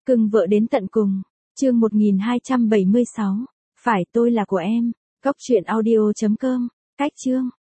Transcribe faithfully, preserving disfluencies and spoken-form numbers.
Cưng vợ đến tận cùng. Chương một nghìn hai trăm bảy mươi sáu. Phải tôi là của em. Cóc truyện audio chấm com. Cách chương.